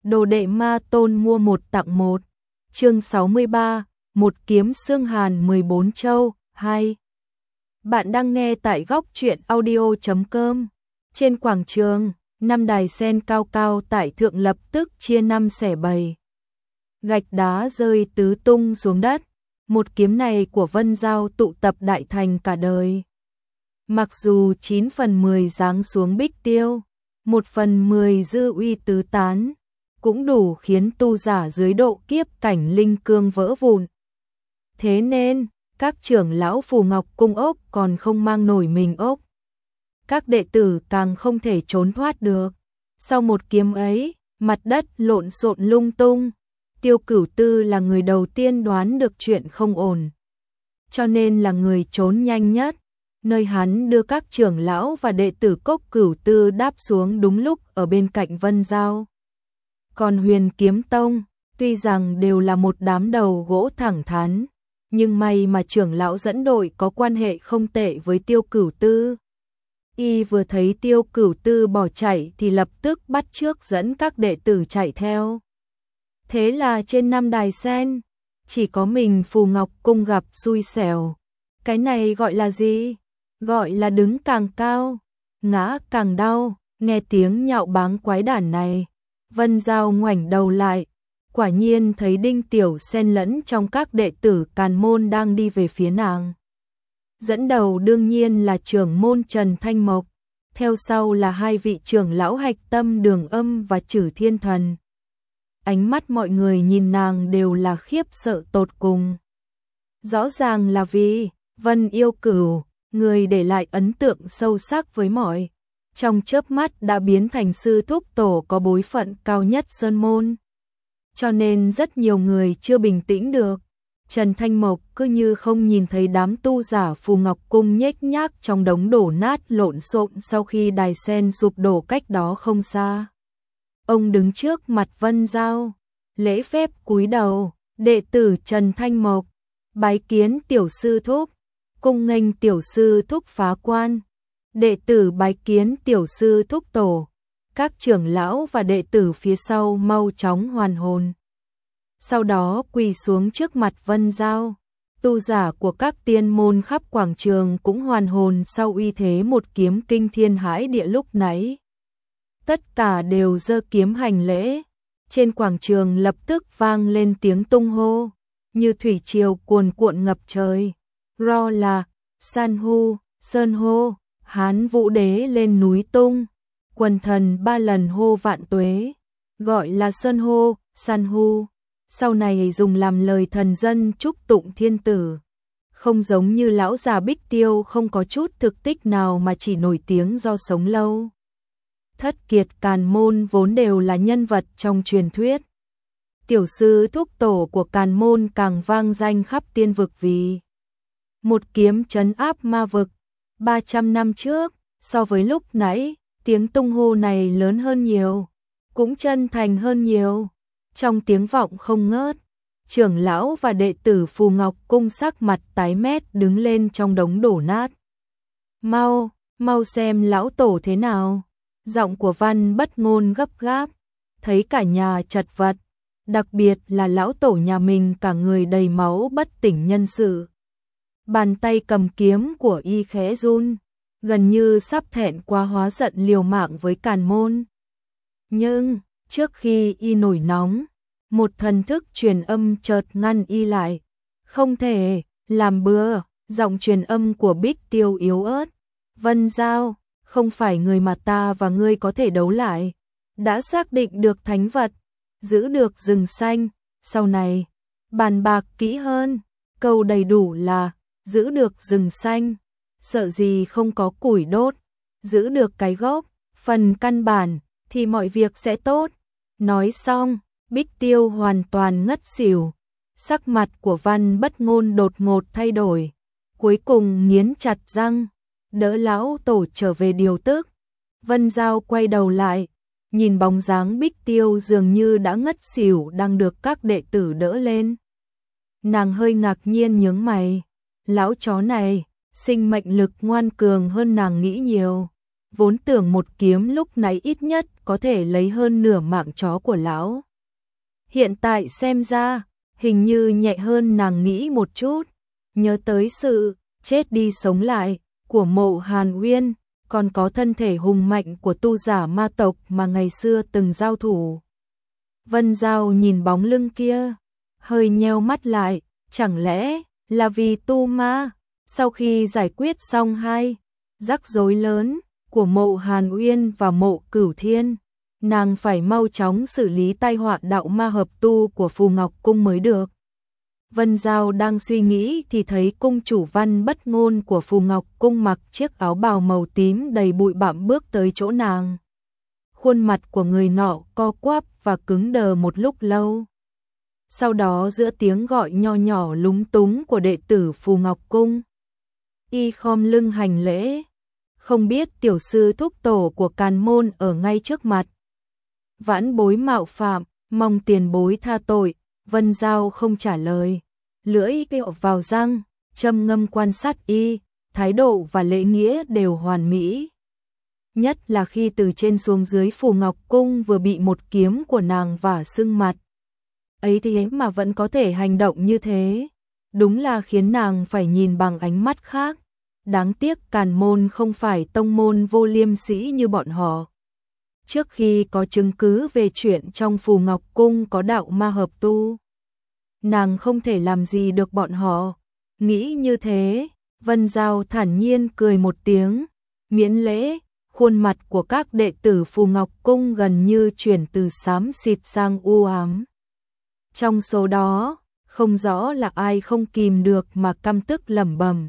Đồ đệ ma tôn mua một tặng một. Chương 63, một kiếm xương hàn 14 châu, 2. Bạn đang nghe tại góc truyện audio.com. Trên quảng trường, 5 đài sen cao cao tại thượng lập tức chia 5 xẻ 7. Gạch đá rơi tứ tung xuống đất. Một kiếm này của Vân Giao tụ tập đại thành cả đời. Mặc dù 9 phần 10 giáng xuống Bích Tiêu, 1 phần 10 dư uy tứ tán, cũng đủ khiến tu giả dưới độ kiếp cảnh linh cương vỡ vụn. Thế nên, các trưởng lão Phù Ngọc Cung ốc còn không mang nổi mình ốc. Các đệ tử càng không thể trốn thoát được. Sau một kiếm ấy, mặt đất lộn xộn lung tung. Tiêu Cửu Tư là người đầu tiên đoán được chuyện không ổn, cho nên là người trốn nhanh nhất. Nơi hắn đưa các trưởng lão và đệ tử Cốc Cửu Tư đáp xuống đúng lúc ở bên cạnh Vân Giao. Còn Huyền Kiếm Tông, tuy rằng đều là một đám đầu gỗ thẳng thắn, nhưng may mà trưởng lão dẫn đội có quan hệ không tệ với Tiêu Cửu Tư. Y vừa thấy Tiêu Cửu Tư bỏ chạy thì lập tức bắt chước dẫn các đệ tử chạy theo. Thế là trên 5 đài sen, chỉ có mình Phù Ngọc Cung gặp xui xẻo. Cái này gọi là gì? Gọi là đứng càng cao, ngã càng đau. Nghe tiếng nhạo báng quái đản này, Vân Giao ngoảnh đầu lại, quả nhiên thấy Đinh Tiểu xen lẫn trong các đệ tử Càn Môn đang đi về phía nàng. Dẫn đầu đương nhiên là trưởng môn Trần Thanh Mộc, theo sau là hai vị trưởng lão Hạch Tâm Đường Âm và Trử Thiên Thần. Ánh mắt mọi người nhìn nàng đều là khiếp sợ tột cùng. Rõ ràng là vì Vân Yêu Cửu, người để lại ấn tượng sâu sắc với mọi, trong chớp mắt đã biến thành sư thúc tổ có bối phận cao nhất Sơn Môn. Cho nên rất nhiều người chưa bình tĩnh được. Trần Thanh Mộc cứ như không nhìn thấy đám tu giả Phù Ngọc Cung nhếch nhác trong đống đổ nát lộn xộn sau khi đài sen sụp đổ cách đó không xa. Ông đứng trước mặt Vân Giao, lễ phép cúi đầu, đệ tử Trần Thanh Mộc, bái kiến tiểu sư thúc, cung nghênh tiểu sư thúc phá quan, đệ tử bái kiến tiểu sư thúc tổ, các trưởng lão và đệ tử phía sau mau chóng hoàn hồn. Sau đó quỳ xuống trước mặt Vân Giao, tu giả của các tiên môn khắp quảng trường cũng hoàn hồn sau uy thế một kiếm kinh thiên hãi địa lúc nãy. Tất cả đều giơ kiếm hành lễ. Trên quảng trường lập tức vang lên tiếng tung hô, như thủy triều cuồn cuộn ngập trời. Ro là, san hô, sơn hô, Hán Vũ Đế lên núi tung. Quần thần 3 lần hô vạn tuế, gọi là sơn hô, san hô. Sau này dùng làm lời thần dân chúc tụng thiên tử. Không giống như lão già Bích Tiêu không có chút thực tích nào mà chỉ nổi tiếng do sống lâu. Thất kiệt Càn Môn vốn đều là nhân vật trong truyền thuyết. Tiểu sư thúc tổ của Càn Môn càng vang danh khắp tiên vực vì một kiếm trấn áp ma vực. 300 năm trước, so với lúc nãy, tiếng tung hô này lớn hơn nhiều, cũng chân thành hơn nhiều. Trong tiếng vọng không ngớt, trưởng lão và đệ tử Phù Ngọc Cung sắc mặt tái mét đứng lên trong đống đổ nát. Mau, mau xem lão tổ thế nào. Giọng của Văn Bất Ngôn gấp gáp, thấy cả nhà chật vật, đặc biệt là lão tổ nhà mình cả người đầy máu bất tỉnh nhân sự. Bàn tay cầm kiếm của y khẽ run, gần như sắp thẹn quá hóa giận liều mạng với Càn Môn. Nhưng, trước khi y nổi nóng, một thần thức truyền âm chợt ngăn y lại. Không thể, làm bừa. Giọng truyền âm của Bích Tiêu yếu ớt. Vân Giao, không phải người mà ta và ngươi có thể đấu lại. Đã xác định được thánh vật, giữ được rừng xanh, sau này, bàn bạc kỹ hơn. Câu đầy đủ là, giữ được rừng xanh, sợ gì không có củi đốt, giữ được cái gốc, phần căn bản, thì mọi việc sẽ tốt. Nói xong, Bích Tiêu hoàn toàn ngất xỉu. Sắc mặt của Văn Bất Ngôn đột ngột thay đổi, cuối cùng nghiến chặt răng, đỡ lão tổ trở về điều tức. Vân Giao quay đầu lại, nhìn bóng dáng Bích Tiêu dường như đã ngất xỉu đang được các đệ tử đỡ lên. Nàng hơi ngạc nhiên nhướng mày, lão chó này, sinh mệnh lực ngoan cường hơn nàng nghĩ nhiều. vốn tưởng một kiếm lúc nãy ít nhất có thể lấy hơn nửa mạng chó của lão. Hiện tại xem ra, hình như nhẹ hơn nàng nghĩ một chút, nhớ tới sự chết đi sống lại của Mộ Hàn Uyên, còn có thân thể hùng mạnh của tu giả ma tộc mà ngày xưa từng giao thủ. Vân Giao nhìn bóng lưng kia, hơi nheo mắt lại, chẳng lẽ là vì tu ma? Sau khi giải quyết xong hai rắc rối lớn của Mộ Hàn Uyên và Mộ Cửu Thiên, nàng phải mau chóng xử lý tai họa đạo ma hợp tu của Phù Ngọc Cung mới được. Vân Giao đang suy nghĩ thì thấy cung chủ Văn Bất Ngôn của Phù Ngọc Cung mặc chiếc áo bào màu tím đầy bụi bặm bước tới chỗ nàng. Khuôn mặt của người nọ co quắp và cứng đờ một lúc lâu. Sau đó giữa tiếng gọi nho nhỏ lúng túng của đệ tử Phù Ngọc Cung, y khom lưng hành lễ, không biết tiểu sư thúc tổ của Càn Môn ở ngay trước mặt. Vãn bối mạo phạm, mong tiền bối tha tội. Vân Giao không trả lời, lưỡi kẹo vào răng, châm ngâm quan sát y, thái độ và lễ nghĩa đều hoàn mỹ. Nhất là khi từ trên xuống dưới Phù Ngọc Cung vừa bị một kiếm của nàng vả sưng mặt. Ấy thế mà vẫn có thể hành động như thế, đúng là khiến nàng phải nhìn bằng ánh mắt khác. Đáng tiếc Càn Môn không phải tông môn vô liêm sỉ như bọn họ. Trước khi có chứng cứ về chuyện trong Phù Ngọc Cung có đạo ma hợp tu, nàng không thể làm gì được bọn họ. Nghĩ như thế, Vân Giao thản nhiên cười một tiếng, miễn lễ. Khuôn mặt của các đệ tử Phù Ngọc Cung gần như chuyển từ xám xịt sang u ám. Trong số đó, không rõ là ai không kìm được mà căm tức lẩm bẩm.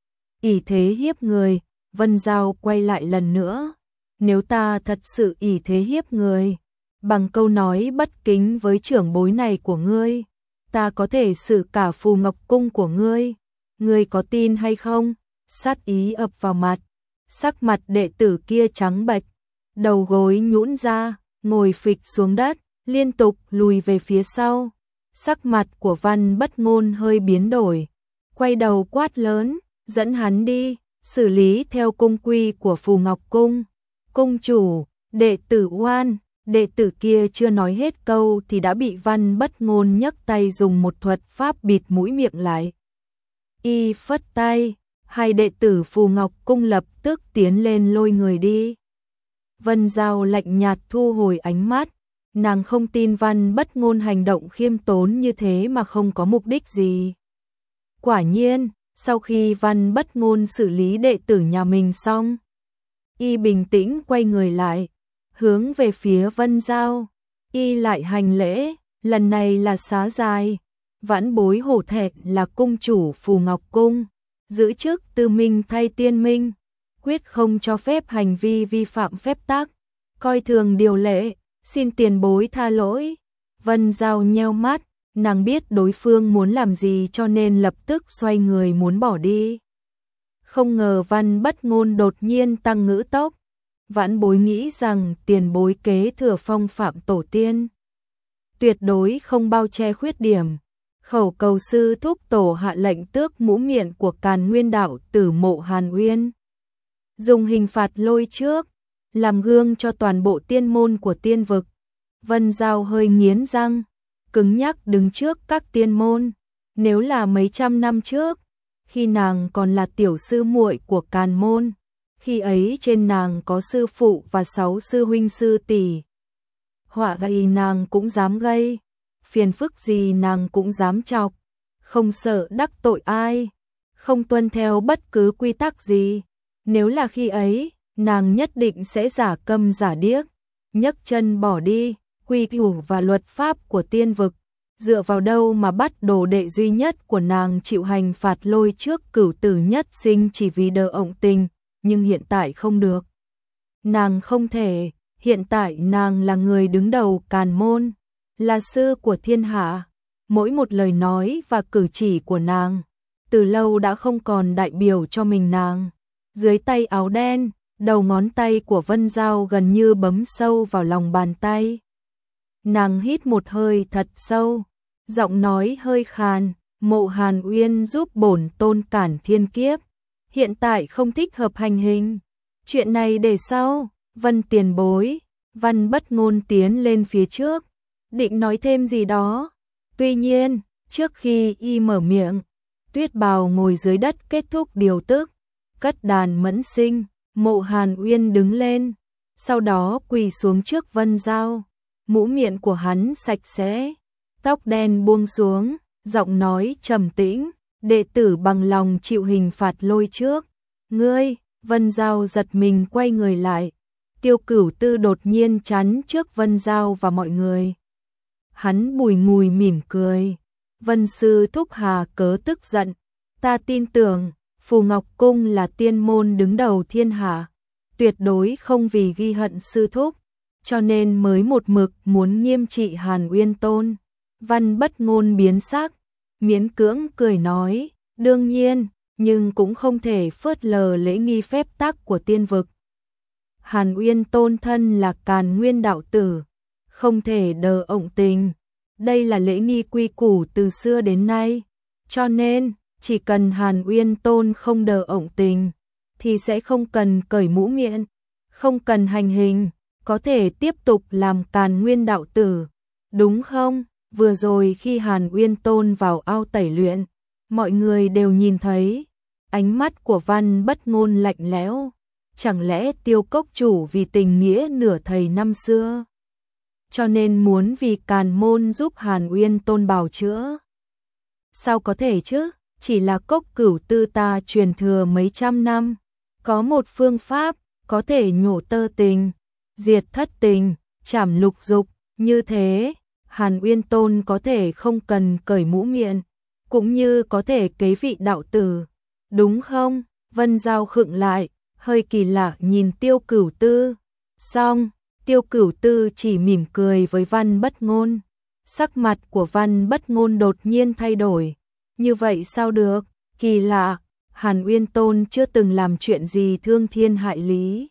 Ỷ thế hiếp người. Vân Giao quay lại lần nữa. Nếu ta thật sự ỷ thế hiếp người, bằng câu nói bất kính với trưởng bối này của ngươi, ta có thể xử cả Phù Ngọc Cung của ngươi. Ngươi có tin hay không? Sát ý ập vào mặt. Sắc mặt đệ tử kia trắng bệch, đầu gối nhũn ra, ngồi phịch xuống đất, liên tục lùi về phía sau. Sắc mặt của Văn Bất Ngôn hơi biến đổi, quay đầu quát lớn, dẫn hắn đi, xử lý theo cung quy của Phù Ngọc Cung. Cung chủ, đệ tử oan. Đệ tử kia chưa nói hết câu thì đã bị Văn Bất Ngôn nhấc tay dùng một thuật pháp bịt mũi miệng lại. Y phất tay, hai đệ tử Phù Ngọc Cung lập tức tiến lên lôi người đi. Vân Giao lạnh nhạt thu hồi ánh mắt, nàng không tin Văn Bất Ngôn hành động khiêm tốn như thế mà không có mục đích gì. Quả nhiên, sau khi Văn Bất Ngôn xử lý đệ tử nhà mình xong, y bình tĩnh quay người lại, hướng về phía Vân Giao, y lại hành lễ, lần này là xá dài. Vãn bối hổ thẹn là cung chủ Phù Ngọc Cung, giữ chức tư minh thay tiên minh, quyết không cho phép hành vi vi phạm phép tắc, coi thường điều lệ, xin tiền bối tha lỗi. Vân Giao nheo mắt, nàng biết đối phương muốn làm gì cho nên lập tức xoay người muốn bỏ đi. Không ngờ Văn Bất Ngôn đột nhiên tăng ngữ tốc. Vãn bối nghĩ rằng tiền bối kế thừa phong phạm tổ tiên, tuyệt đối không bao che khuyết điểm. Khẩu cầu sư thúc tổ hạ lệnh tước mũ miệng của Càn Nguyên đạo tử Mộ Hàn Uyên, dùng hình phạt lôi trước, làm gương cho toàn bộ tiên môn của tiên vực. Vân Giao hơi nghiến răng, cứng nhắc đứng trước các tiên môn. Nếu là mấy trăm năm trước, khi nàng còn là tiểu sư muội của Càn Môn, khi ấy trên nàng có sư phụ và 6 sư huynh sư tỷ, họa gây nàng cũng dám gây, phiền phức gì nàng cũng dám chọc, không sợ đắc tội ai, không tuân theo bất cứ quy tắc gì. Nếu là khi ấy, nàng nhất định sẽ giả câm giả điếc, nhấc chân bỏ đi. Quy củ và luật pháp của tiên vực, dựa vào đâu mà bắt đồ đệ duy nhất của nàng chịu hành phạt lôi trước cửu tử nhất sinh chỉ vì đờ ổng tình, nhưng hiện tại không được. Nàng không thể, hiện tại nàng là người đứng đầu Càn Môn, là sư của thiên hạ. Mỗi một lời nói và cử chỉ của nàng, từ lâu đã không còn đại biểu cho mình nàng. Dưới tay áo đen, đầu ngón tay của Vân Giao gần như bấm sâu vào lòng bàn tay. Nàng hít một hơi thật sâu, giọng nói hơi khàn, Mộ Hàn Uyên giúp bổn tôn cản thiên kiếp, hiện tại không thích hợp hành hình. Chuyện này để sau, Vân tiền bối. Văn Bất Ngôn tiến lên phía trước, định nói thêm gì đó. Tuy nhiên, trước khi y mở miệng, Tuyết Bào ngồi dưới đất kết thúc điều tức, cất đàn mẫn sinh. Mộ Hàn Uyên đứng lên, sau đó quỳ xuống trước Vân Giao. Mũ miệng của hắn sạch sẽ, tóc đen buông xuống, giọng nói trầm tĩnh, đệ tử bằng lòng chịu hình phạt lôi trước. Ngươi, Vân Giao giật mình quay người lại. Tiêu Cửu Tư đột nhiên chắn trước Vân Giao và mọi người. Hắn bùi ngùi mỉm cười. Vân sư thúc hà cớ tức giận. Ta tin tưởng, Phù Ngọc Cung là tiên môn đứng đầu thiên hạ. Tuyệt đối không vì ghi hận sư thúc, cho nên mới một mực muốn nghiêm trị Hàn Uyên Tôn. Văn Bất Ngôn biến sắc, miễn cưỡng cười nói, đương nhiên, nhưng cũng không thể phớt lờ lễ nghi phép tắc của tiên vực. Hàn Uyên Tôn thân là Càn Nguyên đạo tử, không thể đờ ộng tình. Đây là lễ nghi quy củ từ xưa đến nay, cho nên chỉ cần Hàn Uyên Tôn không đờ ộng tình thì sẽ không cần cởi mũ miệng, không cần hành hình, có thể tiếp tục làm Càn Nguyên đạo tử, đúng không? Vừa rồi khi Hàn Uyên Tôn vào ao tẩy luyện, mọi người đều nhìn thấy, ánh mắt của Văn Bất Ngôn lạnh lẽo. Chẳng lẽ Tiêu Cốc chủ vì tình nghĩa nửa thầy năm xưa, cho nên muốn vì Càn môn giúp Hàn Uyên Tôn bào chữa? Sao có thể chứ, chỉ là Cốc Cửu Tư ta truyền thừa mấy trăm năm, có một phương pháp có thể nhổ tơ tình, diệt thất tình, trảm lục dục, như thế Hàn Uyên Tôn có thể không cần cởi mũ miệng, cũng như có thể kế vị đạo tử, đúng không? Vân Giao khựng lại, hơi kỳ lạ nhìn Tiêu Cửu Tư. Xong, Tiêu Cửu Tư chỉ mỉm cười với Văn Bất Ngôn. Sắc mặt của Văn Bất Ngôn đột nhiên thay đổi. Như vậy sao được? Kỳ lạ, Hàn Uyên Tôn chưa từng làm chuyện gì thương thiên hại lý.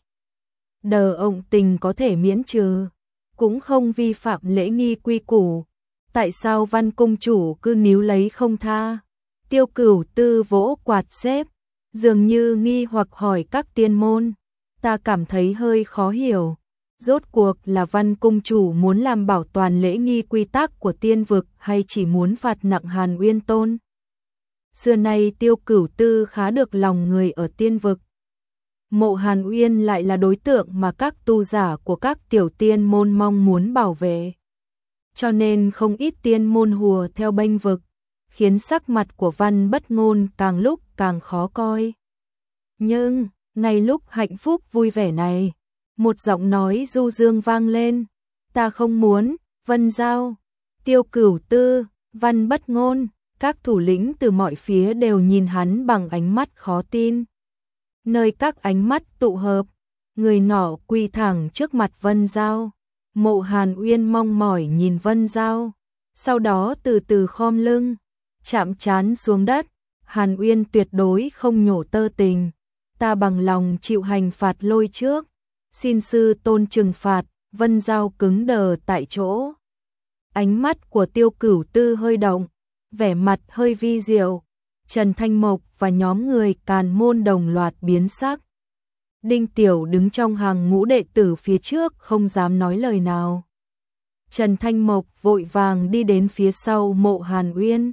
Đờ ộng tình có thể miễn trừ, cũng không vi phạm lễ nghi quy củ. Tại sao Văn cung chủ cứ níu lấy không tha? Tiêu Cửu Tư vỗ quạt xếp, dường như nghi hoặc hỏi các tiên môn. Ta cảm thấy hơi khó hiểu. Rốt cuộc là Văn cung chủ muốn làm bảo toàn lễ nghi quy tắc của tiên vực hay chỉ muốn phạt nặng Hàn Uyên Tôn? Xưa nay Tiêu Cửu Tư khá được lòng người ở tiên vực. Mộ Hàn Uyên lại là đối tượng mà các tu giả của các tiểu tiên môn mong muốn bảo vệ. Cho nên không ít tiên môn hùa theo bênh vực, khiến sắc mặt của Văn Bất Ngôn càng lúc càng khó coi. Nhưng, ngay lúc hạnh phúc vui vẻ này, một giọng nói du dương vang lên. Ta không muốn, Vân Giao, Tiêu Cửu Tư, Văn Bất Ngôn, các thủ lĩnh từ mọi phía đều nhìn hắn bằng ánh mắt khó tin. Nơi các ánh mắt tụ hợp, người nọ quỳ thẳng trước mặt Vân Giao. Mộ Hàn Uyên mong mỏi nhìn Vân Giao, sau đó từ từ khom lưng, chạm trán xuống đất. Hàn Uyên tuyệt đối không nhổ tơ tình, ta bằng lòng chịu hành phạt lôi trước, xin sư tôn trừng phạt. Vân Giao cứng đờ tại chỗ. Ánh mắt của Tiêu Cửu Tư hơi động, vẻ mặt hơi vi diệu. Trần Thanh Mộc và nhóm người Càn môn đồng loạt biến sắc. Đinh Tiểu đứng trong hàng ngũ đệ tử phía trước không dám nói lời nào. Trần Thanh Mộc vội vàng đi đến phía sau Mộ Hàn Uyên.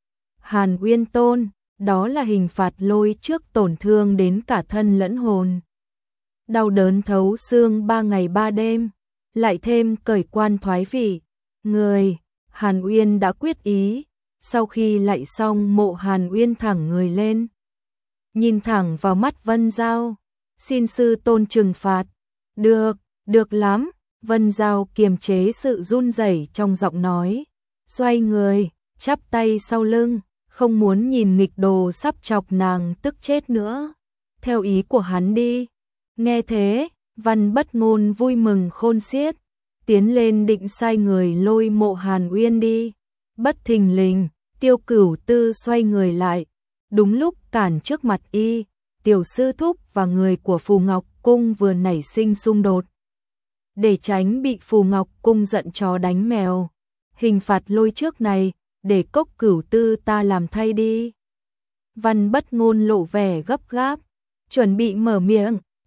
Hàn Uyên Tôn, đó là hình phạt lôi trước tổn thương đến cả thân lẫn hồn. Đau đớn thấu xương 3 ngày 3 đêm, lại thêm cởi quan thoái vị. Người, Hàn Uyên đã quyết ý. Sau khi lạy xong, Mộ Hàn Uyên thẳng người lên, nhìn thẳng vào mắt Vân Giao. Xin sư tôn trừng phạt. Được, được lắm. Vân Giao kiềm chế sự run rẩy trong giọng nói, xoay người, chắp tay sau lưng, không muốn nhìn nghịch đồ sắp chọc nàng tức chết nữa. Theo ý của hắn đi. Nghe thế, Văn Bất Ngôn vui mừng khôn xiết, tiến lên định sai người lôi Mộ Hàn Uyên đi. Bất thình lình, Tiêu Cửu Tư xoay người lại, đúng lúc cản trước mặt y. Tiểu sư thúc và người của Phù Ngọc Cung vừa nảy sinh xung đột. Để tránh bị Phù Ngọc Cung giận chó đánh mèo, hình phạt lôi trước này, để Cốc Cửu Tư ta làm thay đi. Văn Bất Ngôn lộ vẻ gấp gáp, chuẩn bị mở miệng,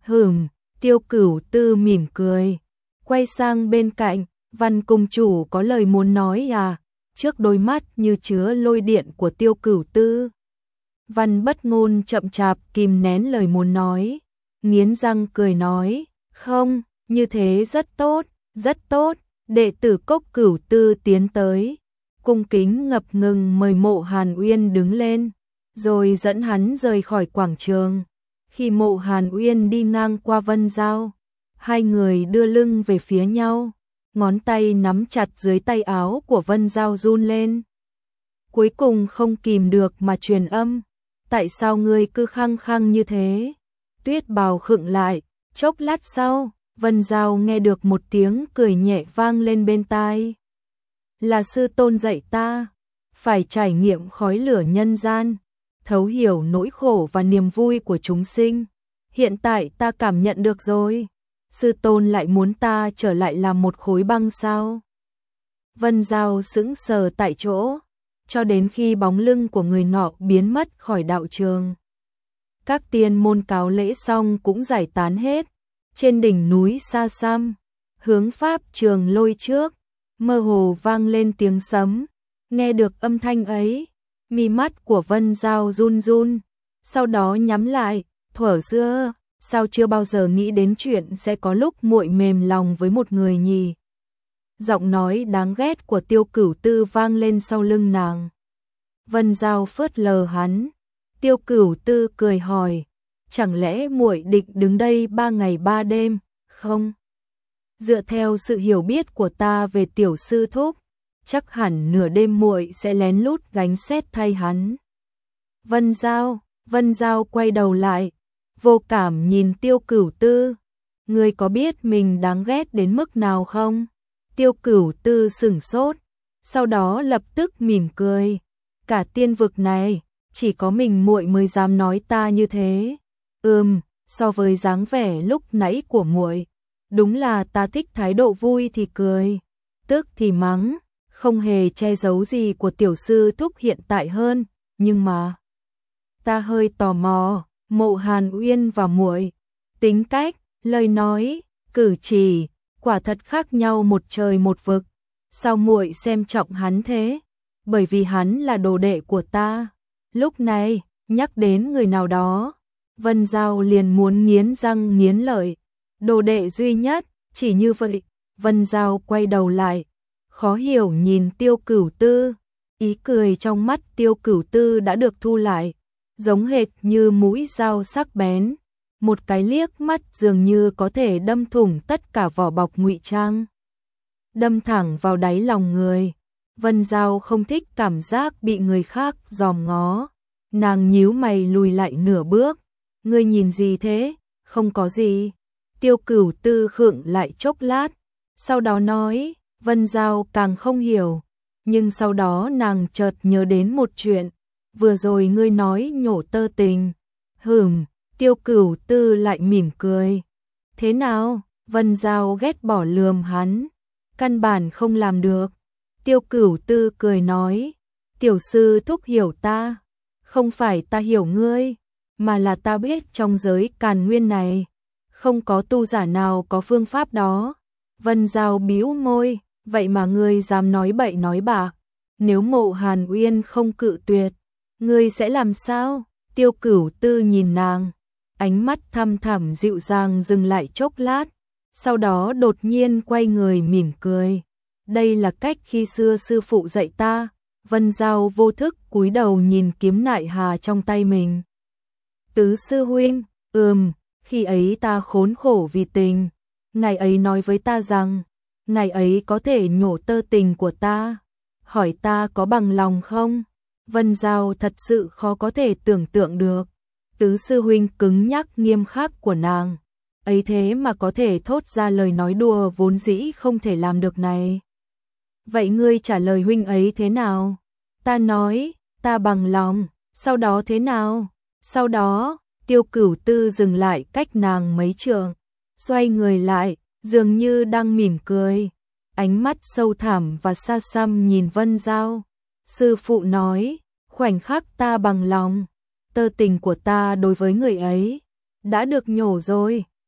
Tiêu Cửu Tư mỉm cười, quay sang bên cạnh, Văn cung chủ có lời muốn nói à? Trước đôi mắt như chứa lôi điện của Tiêu Cửu Tư, Văn Bất Ngôn chậm chạp kìm nén lời muốn nói, nghiến răng cười nói, không, như thế rất tốt, rất tốt. Đệ tử Cốc Cửu Tư tiến tới, cung kính ngập ngừng mời Mộ Hàn Uyên đứng lên, rồi dẫn hắn rời khỏi quảng trường. Khi Mộ Hàn Uyên đi ngang qua Vân Giao, hai người đưa lưng về phía nhau, ngón tay nắm chặt dưới tay áo của Vân Giao run lên. Cuối cùng không kìm được mà truyền âm, tại sao ngươi cứ khăng khăng như thế? Tuyết Bào khựng lại, chốc lát sau, Vân Giao nghe được một tiếng cười nhẹ vang lên bên tai. Là sư tôn dạy ta, phải trải nghiệm khói lửa nhân gian, thấu hiểu nỗi khổ và niềm vui của chúng sinh. Hiện tại ta cảm nhận được rồi, sư tôn lại muốn ta trở lại làm một khối băng sao? Vân Giao sững sờ tại chỗ, cho đến khi bóng lưng của người nọ biến mất khỏi đạo trường. Các tiên môn cáo lễ xong cũng giải tán hết. Trên đỉnh núi xa xăm, hướng pháp trường lôi trước, mơ hồ vang lên tiếng sấm. Nghe được âm thanh ấy, mi mắt của Vân Giao run run, sau đó nhắm lại, thuở xưa, sao chưa bao giờ nghĩ đến chuyện sẽ có lúc muội mềm lòng với một người nhỉ? Giọng nói đáng ghét của Tiêu Cửu Tư vang lên sau lưng nàng. Vân Giao phớt lờ hắn. Tiêu Cửu Tư cười hỏi, chẳng lẽ muội định đứng đây 3 ngày 3 đêm, không? Dựa theo sự hiểu biết của ta về tiểu sư thúc, chắc hẳn nửa đêm muội sẽ lén lút gánh sét thay hắn. Vân Giao quay đầu lại, vô cảm nhìn Tiêu Cửu Tư. Ngươi có biết mình đáng ghét đến mức nào không? Tiêu Cửu Tư sửng sốt, sau đó lập tức mỉm cười. Cả tiên vực này, chỉ có mình muội mới dám nói ta như thế. So với dáng vẻ lúc nãy của muội, đúng là ta thích thái độ vui thì cười, tức thì mắng, không hề che giấu gì của tiểu sư thúc hiện tại hơn, nhưng mà ta hơi tò mò, Mộ Hàn Uyên và muội, tính cách, lời nói, cử chỉ, quả thật khác nhau một trời một vực, sao muội xem trọng hắn thế? Bởi vì hắn là đồ đệ của ta. Lúc này, nhắc đến người nào đó, Vân Giao liền muốn nghiến răng nghiến lợi. Đồ đệ duy nhất, chỉ như vậy. Vân Giao quay đầu lại, khó hiểu nhìn Tiêu Cửu Tư. Ý cười trong mắt Tiêu Cửu Tư đã được thu lại, giống hệt như mũi dao sắc bén. Một cái liếc mắt dường như có thể đâm thủng tất cả vỏ bọc ngụy trang, đâm thẳng vào đáy lòng người. Vân Giao không thích cảm giác bị người khác dòm ngó. Nàng nhíu mày lùi lại nửa bước. Ngươi nhìn gì thế? Không có gì. Tiêu Cửu Tư khựng lại chốc lát, sau đó nói. Vân Giao càng không hiểu, nhưng sau đó nàng chợt nhớ đến một chuyện. Vừa rồi ngươi nói nhổ tơ tình. Tiêu Cửu Tư lại mỉm cười. Thế nào? Vân Giao ghét bỏ lườm hắn. Căn bản không làm được. Tiêu Cửu Tư cười nói, tiểu sư thúc hiểu ta, không phải ta hiểu ngươi, mà là ta biết trong giới Càn Nguyên này, không có tu giả nào có phương pháp đó. Vân Giao bĩu môi, vậy mà ngươi dám nói bậy nói bạ, nếu Mộ Hàn Uyên không cự tuyệt, ngươi sẽ làm sao? Tiêu Cửu Tư nhìn nàng, ánh mắt thăm thẳm dịu dàng dừng lại chốc lát, sau đó đột nhiên quay người mỉm cười. Đây là cách khi xưa sư phụ dạy ta. Vân Giao vô thức cúi đầu nhìn kiếm nại hà trong tay mình. Tứ sư huynh, khi ấy ta khốn khổ vì tình. Ngày ấy nói với ta rằng, ngày ấy có thể nhổ tơ tình của ta. Hỏi ta có bằng lòng không? Vân Giao thật sự khó có thể tưởng tượng được. Tứ sư huynh cứng nhắc nghiêm khắc của nàng, ấy thế mà có thể thốt ra lời nói đùa vốn dĩ không thể làm được này. Vậy ngươi trả lời huynh ấy thế nào? Ta nói, ta bằng lòng, sau đó thế nào? Sau đó, Tiêu Cửu Tư dừng lại cách nàng mấy trượng, xoay người lại, dường như đang mỉm cười, ánh mắt sâu thẳm và xa xăm nhìn Vân Giao. Sư phụ nói, khoảnh khắc ta bằng lòng, tơ tình của ta đối với người ấy đã được nhổ rồi,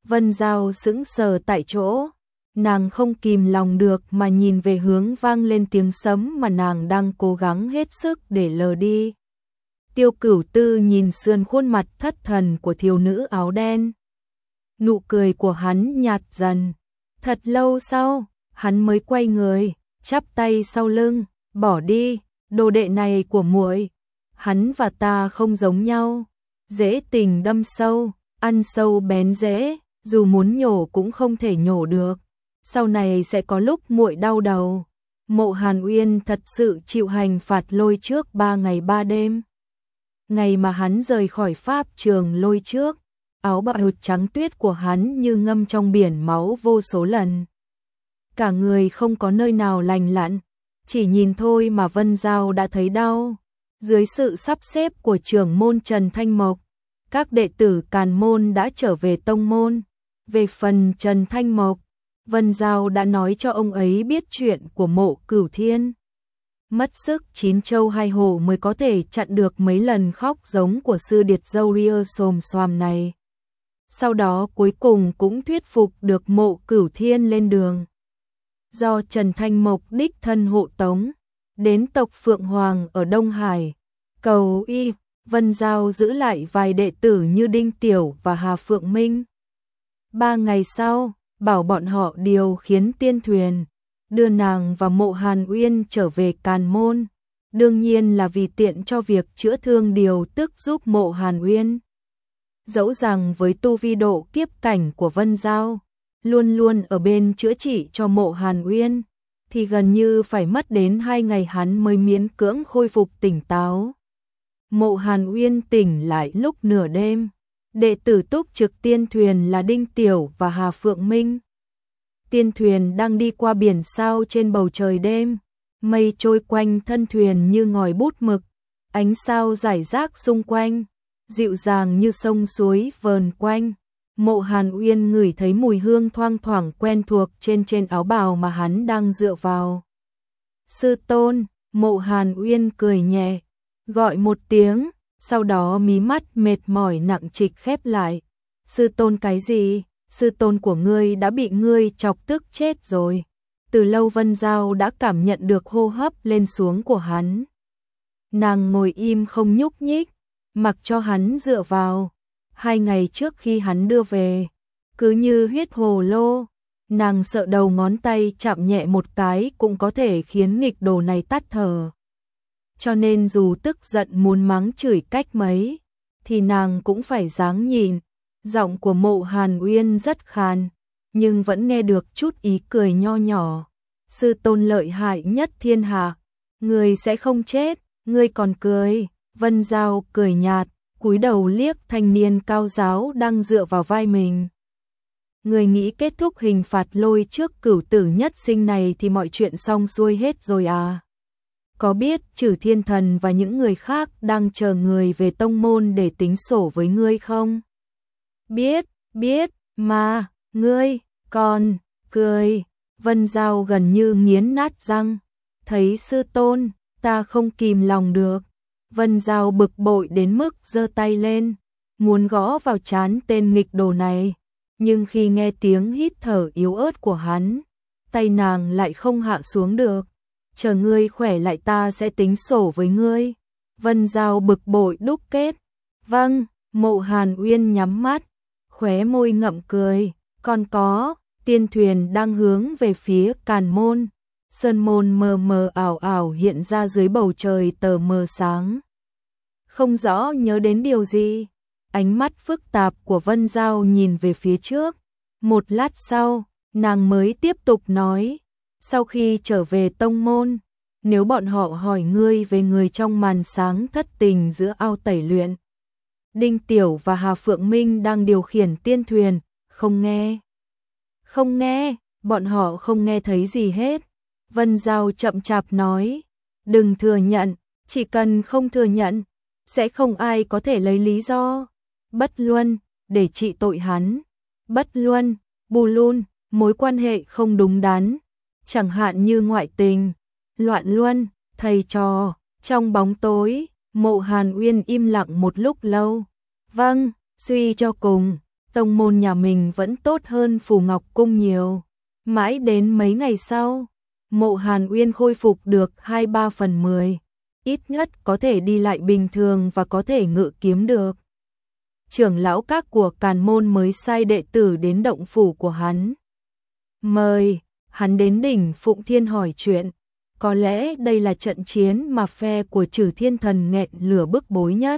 Vân Giao sững sờ tại chỗ, nàng không kìm lòng được mà nhìn về hướng vang lên tiếng sấm mà nàng đang cố gắng hết sức để lờ đi. Tiêu Cửu Tư nhìn sườn khuôn mặt thất thần của thiếu nữ áo đen. Nụ cười của hắn nhạt dần. Thật lâu sau, hắn mới quay người, chắp tay sau lưng, bỏ đi, đồ đệ này của muội, hắn và ta không giống nhau, dễ tình đâm sâu, ăn sâu bén rễ, dù muốn nhổ cũng không thể nhổ được. Sau này sẽ có lúc muội đau đầu. Mộ Hàn Uyên thật sự chịu hành phạt lôi trước 3 ngày 3 đêm. Ngày mà hắn rời khỏi pháp trường lôi trước, áo bào trắng tuyết của hắn như ngâm trong biển máu vô số lần. Cả người không có nơi nào lành lặn, chỉ nhìn thôi mà Vân Giao đã thấy đau. Dưới sự sắp xếp của trưởng môn Trần Thanh Mộc, các đệ tử Càn môn đã trở về tông môn. Về phần Trần Thanh Mộc, Vân Giao đã nói cho ông ấy biết chuyện của Mộ Cửu Thiên. Mất sức 9 châu 2 hổ mới có thể chặn được mấy lần khóc giống của sư điệt dâu ria xồm xoàm này. Sau đó cuối cùng cũng thuyết phục được Mộ Cửu Thiên lên đường. Do Trần Thanh Mộc đích thân hộ tống, đến tộc Phượng Hoàng ở Đông Hải, cầu y, Vân Giao giữ lại vài đệ tử như Đinh Tiểu và Hà Phượng Minh. 3 ngày sau, bảo bọn họ điều khiến tiên thuyền, đưa nàng và Mộ Hàn Uyên trở về Càn môn. Đương nhiên là vì tiện cho việc chữa thương điều tức giúp Mộ Hàn Uyên. Dẫu rằng với tu vi độ kiếp cảnh của Vân Giao, luôn luôn ở bên chữa trị cho Mộ Hàn Uyên, thì gần như phải mất đến 2 ngày hắn mới miễn cưỡng khôi phục tỉnh táo. Mộ Hàn Uyên tỉnh lại lúc nửa đêm. Đệ tử túc trực tiên thuyền là Đinh Tiểu và Hà Phượng Minh. Tiên thuyền đang đi qua biển sao trên bầu trời đêm, mây trôi quanh thân thuyền như ngòi bút mực, ánh sao rải rác xung quanh, dịu dàng như sông suối vờn quanh. Mộ Hàn Uyên ngửi thấy mùi hương thoang thoảng quen thuộc trên áo bào mà hắn đang dựa vào. Sư tôn, Mộ Hàn Uyên cười nhẹ, gọi một tiếng, sau đó mí mắt mệt mỏi nặng trịch khép lại. Sư tôn cái gì? Sư tôn của ngươi đã bị ngươi chọc tức chết rồi. Từ lâu Vân Giao đã cảm nhận được hô hấp lên xuống của hắn. Nàng ngồi im không nhúc nhích, mặc cho hắn dựa vào. 2 ngày trước khi hắn đưa về, cứ như huyết hồ lô, nàng sợ đầu ngón tay chạm nhẹ một cái cũng có thể khiến nghịch đồ này tắt thở. Cho nên dù tức giận muốn mắng chửi cách mấy, thì nàng cũng phải ráng nhìn. Giọng của Mộ Hàn Uyên rất khàn, nhưng vẫn nghe được chút ý cười nho nhỏ. Sư tôn lợi hại nhất thiên hạ, người sẽ không chết, ngươi còn cười. Vân Giao cười nhạt, cúi đầu liếc thanh niên cao giáo đang dựa vào vai mình. Người nghĩ kết thúc hình phạt lôi trước cửu tử nhất sinh này thì mọi chuyện xong xuôi hết rồi à? Có biết Trử Thiên Thần và những người khác đang chờ người về tông môn để tính sổ với ngươi không? Biết, mà, ngươi, còn, cười. Vân Giao gần như nghiến nát răng. Thấy sư tôn, ta không kìm lòng được. Vân Giao bực bội đến mức giơ tay lên, muốn gõ vào trán tên nghịch đồ này. Nhưng khi nghe tiếng hít thở yếu ớt của hắn, tay nàng lại không hạ xuống được. Chờ ngươi khỏe lại ta sẽ tính sổ với ngươi. Vân Giao bực bội đúc kết. Vâng, Mộ Hàn Uyên nhắm mắt, khóe môi ngậm cười. Còn có, tiên thuyền đang hướng về phía Càn môn. Sơn môn mờ mờ ảo ảo hiện ra dưới bầu trời tờ mờ sáng. Không rõ nhớ đến điều gì, ánh mắt phức tạp của Vân Giao nhìn về phía trước. Một lát sau, nàng mới tiếp tục nói, sau khi trở về tông môn, nếu bọn họ hỏi ngươi về người trong màn sáng thất tình giữa ao tẩy luyện, Đinh Tiểu và Hà Phượng Minh đang điều khiển tiên thuyền, không nghe, bọn họ không nghe thấy gì hết. Vân Giao chậm chạp nói, đừng thừa nhận, chỉ cần không thừa nhận, sẽ không ai có thể lấy lý do bất luân để trị tội hắn. Bất luân, bù lun, mối quan hệ không đúng đắn, chẳng hạn như ngoại tình, loạn luân, thầy trò. Trong bóng tối, Mộ Hàn Uyên im lặng một lúc lâu. Vâng, suy cho cùng, tông môn nhà mình vẫn tốt hơn Phù Ngọc Cung nhiều. Mãi đến mấy ngày sau, Mộ Hàn Uyên khôi phục được 2/3/10, ít nhất có thể đi lại bình thường và có thể ngự kiếm được. Trưởng lão các của Càn Môn mới sai đệ tử đến động phủ của hắn. Mời hắn đến đỉnh Phụng Thiên hỏi chuyện. Có lẽ đây là trận chiến mà phe của Trử Thiên Thần nghẹn lửa bức bối nhất.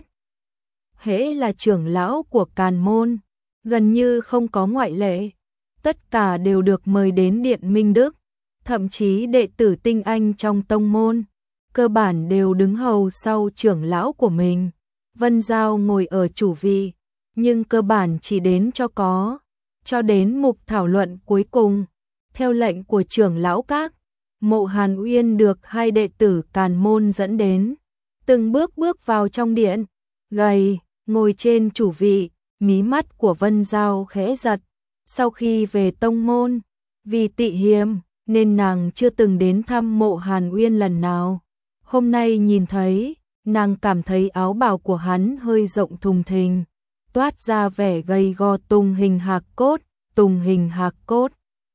Hễ là trưởng lão của Càn Môn, gần như không có ngoại lệ, tất cả đều được mời đến Điện Minh Đức, thậm chí đệ tử tinh anh trong tông môn, cơ bản đều đứng hầu sau trưởng lão của mình. Vân Giao ngồi ở chủ vị, nhưng cơ bản chỉ đến cho có, cho đến mục thảo luận cuối cùng. Theo lệnh của trưởng lão các, Mộ Hàn Uyên được hai đệ tử Càn Môn dẫn đến, từng bước bước vào trong điện, gầy, ngồi trên chủ vị, mí mắt của Vân Giao khẽ giật. Sau khi về tông môn, vì tị hiềm nên nàng chưa từng đến thăm Mộ Hàn Uyên lần nào. Hôm nay nhìn thấy, nàng cảm thấy áo bào của hắn hơi rộng thùng thình, toát ra vẻ gầy gò Tùng Hình Hạc Cốt, Tùng Hình Hạc Cốt.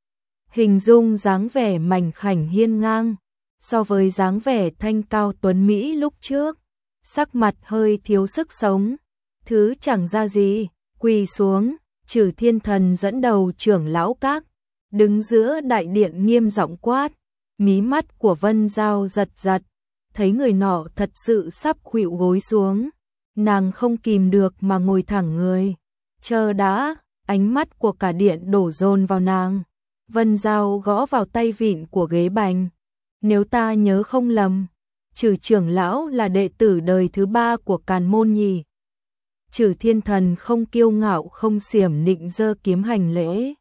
Hình dung dáng vẻ mảnh khảnh hiên ngang, so với dáng vẻ thanh cao tuấn Mỹ lúc trước, sắc mặt hơi thiếu sức sống, thứ chẳng ra gì, quỳ xuống, Trử Thiên Thần dẫn đầu trưởng lão các, đứng giữa đại điện nghiêm giọng quát, mí mắt của Vân Giao giật giật, thấy người nọ thật sự sắp khuỵu gối xuống, nàng không kìm được mà ngồi thẳng người, chờ đã, ánh mắt của cả điện đổ dồn vào nàng. Vân Giao gõ vào tay vịn của ghế bành. Nếu ta nhớ không lầm, Trử trưởng lão là đệ tử đời thứ 3 của Càn Môn nhỉ? Trử Thiên Thần không kiêu ngạo không xiểm nịnh giơ kiếm hành lễ.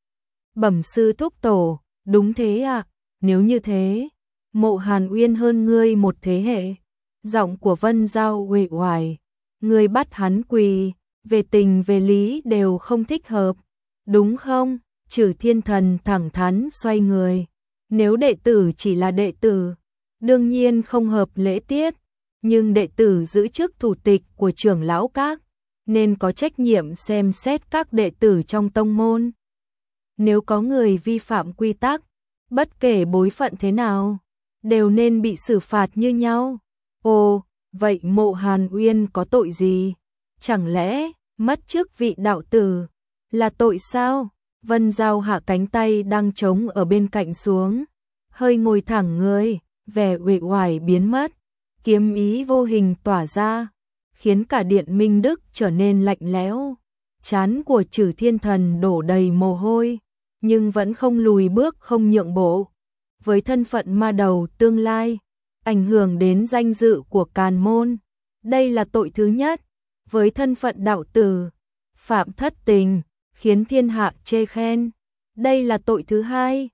Bẩm sư thúc tổ, đúng thế ạ, nếu như thế, Mộ Hàn Uyên hơn ngươi một thế hệ. Giọng của Vân Giao uể oải, ngươi bắt hắn quỳ, về tình về lý đều không thích hợp, đúng không? Trử Thiên Thần thẳng thắn xoay người. Nếu đệ tử chỉ là đệ tử, đương nhiên không hợp lễ tiết, nhưng đệ tử giữ chức thủ tịch của trưởng lão các, nên có trách nhiệm xem xét các đệ tử trong tông môn. Nếu có người vi phạm quy tắc, bất kể bối phận thế nào, đều nên bị xử phạt như nhau. Ồ, vậy Mộ Hàn Uyên có tội gì? Chẳng lẽ mất chức vị đạo tử là tội sao? Vân Giao hạ cánh tay đang trống ở bên cạnh xuống, hơi ngồi thẳng người, vẻ uể oải biến mất, kiếm ý vô hình tỏa ra, khiến cả điện Minh Đức trở nên lạnh lẽo. Trán của Trử Thiên Thần đổ đầy mồ hôi, nhưng vẫn không lùi bước không nhượng bộ. Với thân phận ma đầu tương lai, ảnh hưởng đến danh dự của Càn Môn, đây là tội thứ nhất. Với thân phận đạo tử, phạm thất tình, khiến thiên hạ chê khen, đây là tội thứ hai.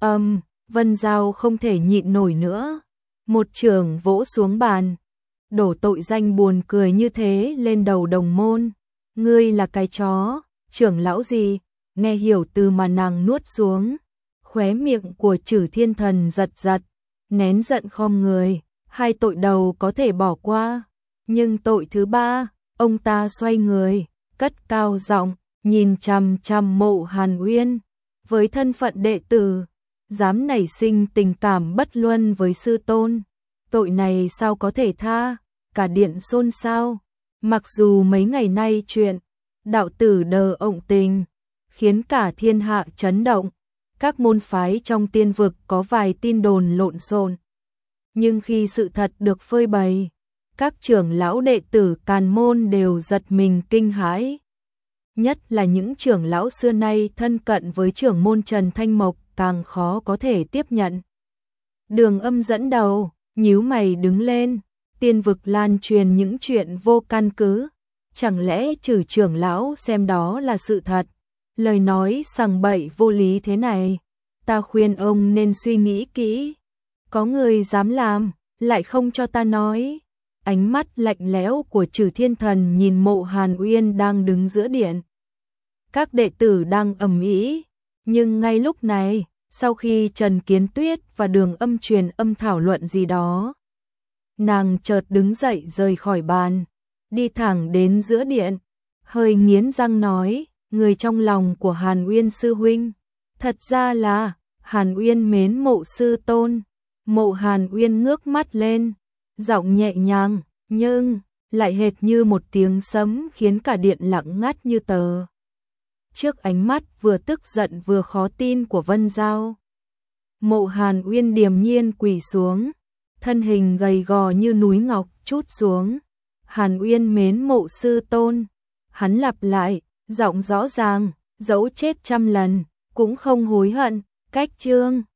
Vân Giao không thể nhịn nổi nữa, một chưởng vỗ xuống bàn, đổ tội danh buồn cười như thế lên đầu đồng môn. Ngươi là cái chó, trưởng lão gì? Nghe hiểu từ mà nàng nuốt xuống. Khóe miệng của Trử Thiên Thần giật giật, nén giận khom người. Hai tội đầu có thể bỏ qua, nhưng tội thứ ba, ông ta xoay người, cất cao giọng, nhìn chằm chằm Mộ Hàn Uyên. Với thân phận đệ tử, dám nảy sinh tình cảm bất luân với sư tôn, tội này sao có thể tha? Cả điện xôn xao. Mặc dù mấy ngày nay chuyện đạo tử đờ ộng tình khiến cả thiên hạ chấn động, các môn phái trong tiên vực có vài tin đồn lộn xộn, nhưng khi sự thật được phơi bày, các trưởng lão đệ tử Càn Môn đều giật mình kinh hãi. Nhất là những trưởng lão xưa nay thân cận với trưởng môn Trần Thanh Mộc càng khó có thể tiếp nhận. Đường Âm dẫn đầu, nhíu mày đứng lên, tiên vực lan truyền những chuyện vô căn cứ, chẳng lẽ Trử trưởng lão xem đó là sự thật? Lời nói sằng bậy vô lý thế này, ta khuyên ông nên suy nghĩ kỹ. Có người dám làm, lại không cho ta nói. Ánh mắt lạnh lẽo của Trử Thiên Thần nhìn Mộ Hàn Uyên đang đứng giữa điện. Các đệ tử đang ầm ĩ, nhưng ngay lúc này, sau khi Trần Kiến Tuyết và Đường Âm truyền âm thảo luận gì đó, nàng chợt đứng dậy rời khỏi bàn, đi thẳng đến giữa điện, hơi nghiến răng nói, người trong lòng của Hàn Uyên sư huynh. Thật ra là, Hàn Uyên mến Mộ sư tôn. Mộ Hàn Uyên ngước mắt lên, giọng nhẹ nhàng, nhưng lại hệt như một tiếng sấm khiến cả điện lặng ngắt như tờ. Trước ánh mắt vừa tức giận vừa khó tin của Vân Giao, Mộ Hàn Uyên điềm nhiên quỳ xuống, thân hình gầy gò như núi ngọc trút xuống. Hàn Uyên mến Mộ sư tôn. Hắn lặp lại, giọng rõ ràng, dẫu chết trăm lần cũng không hối hận. Cách chương